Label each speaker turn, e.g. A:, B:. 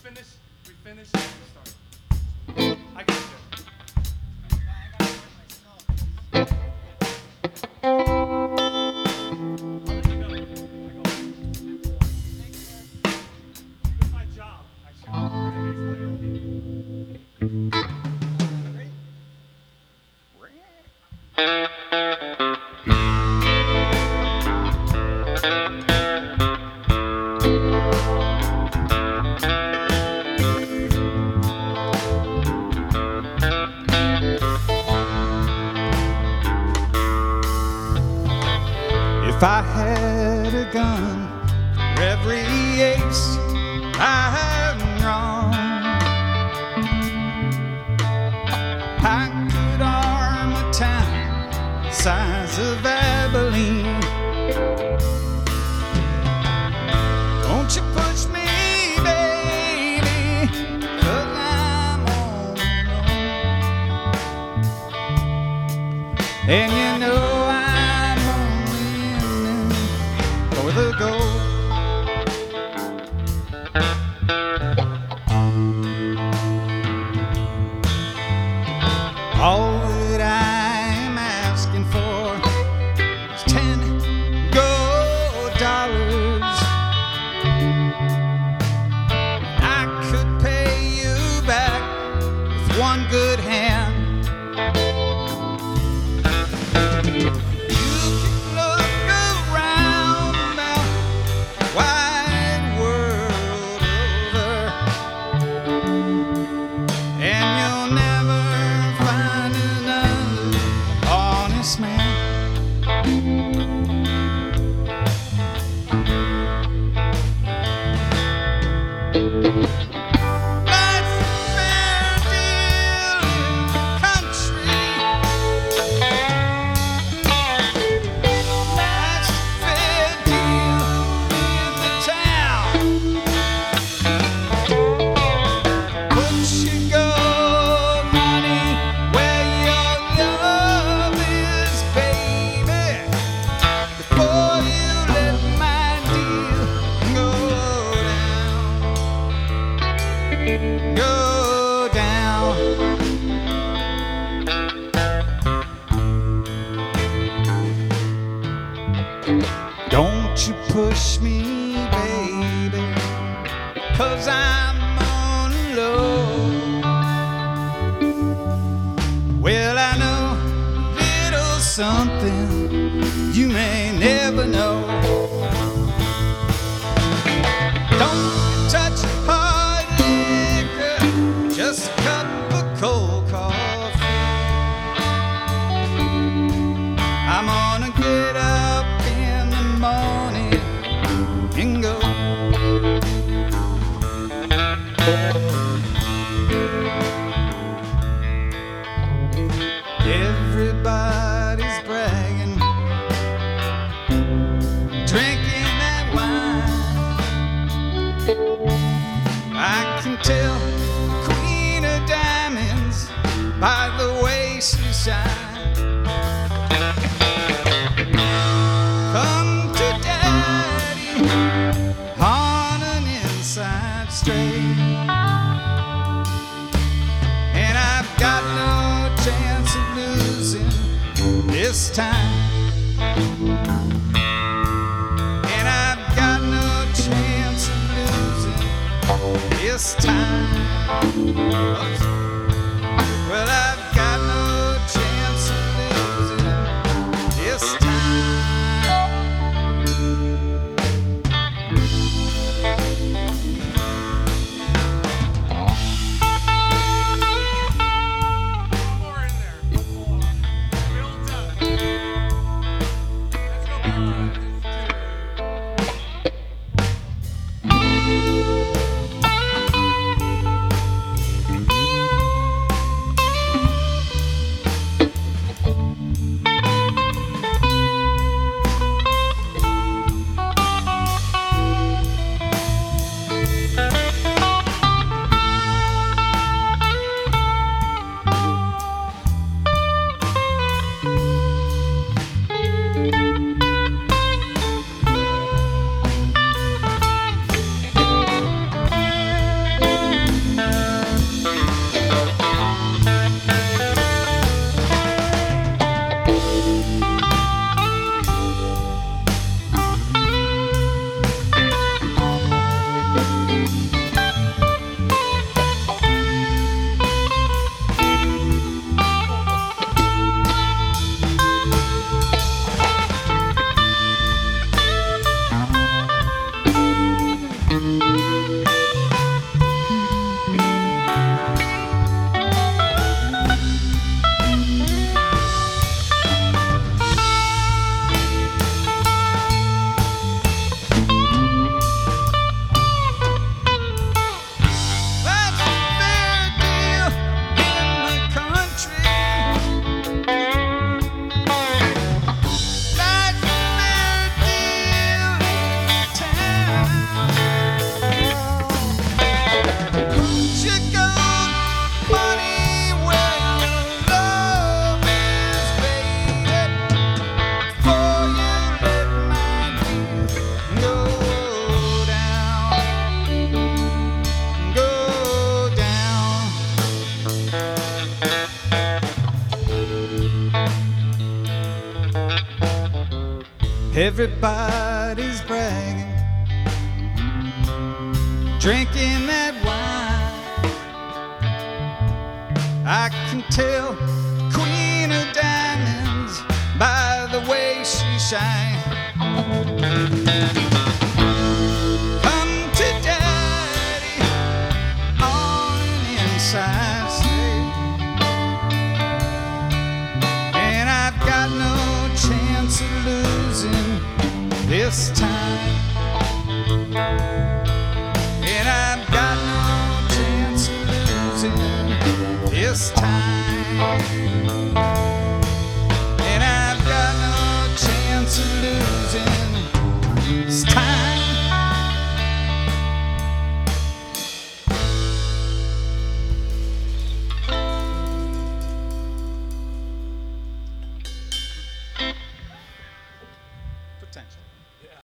A: finish, we start. I got you. It's my job,
B: If I had a gun for every ace I have wrong, I could arm a town the size of Abilene. Don't you push me, baby, 'cause I'm all alone. And you know the gold. All that I'm asking for is 10 gold dollars. I could pay you back with one good hand. Don't you push me, baby, 'cause I'm on low. Well, I know a little something you may never know. Don't touch hard liquor, just a cup of cold coffee. I'm gonna get up in the morning and go. Everybody's bragging, drinking that wine. I can tell the Queen of Diamonds by the way she shines. Come to Daddy on an inside straight, and I've got no chance of losing this time. And I've got no chance of losing this time. Well, I've got no chance of losing this time.
A: more in there. Build up. Let's go back to
B: Everybody's bragging, drinking that wine. I can tell Queen of Diamonds by the way she shines. Come to Daddy on an inside state, and I've got no chance of losing this time. And I've got no chance of losing this time.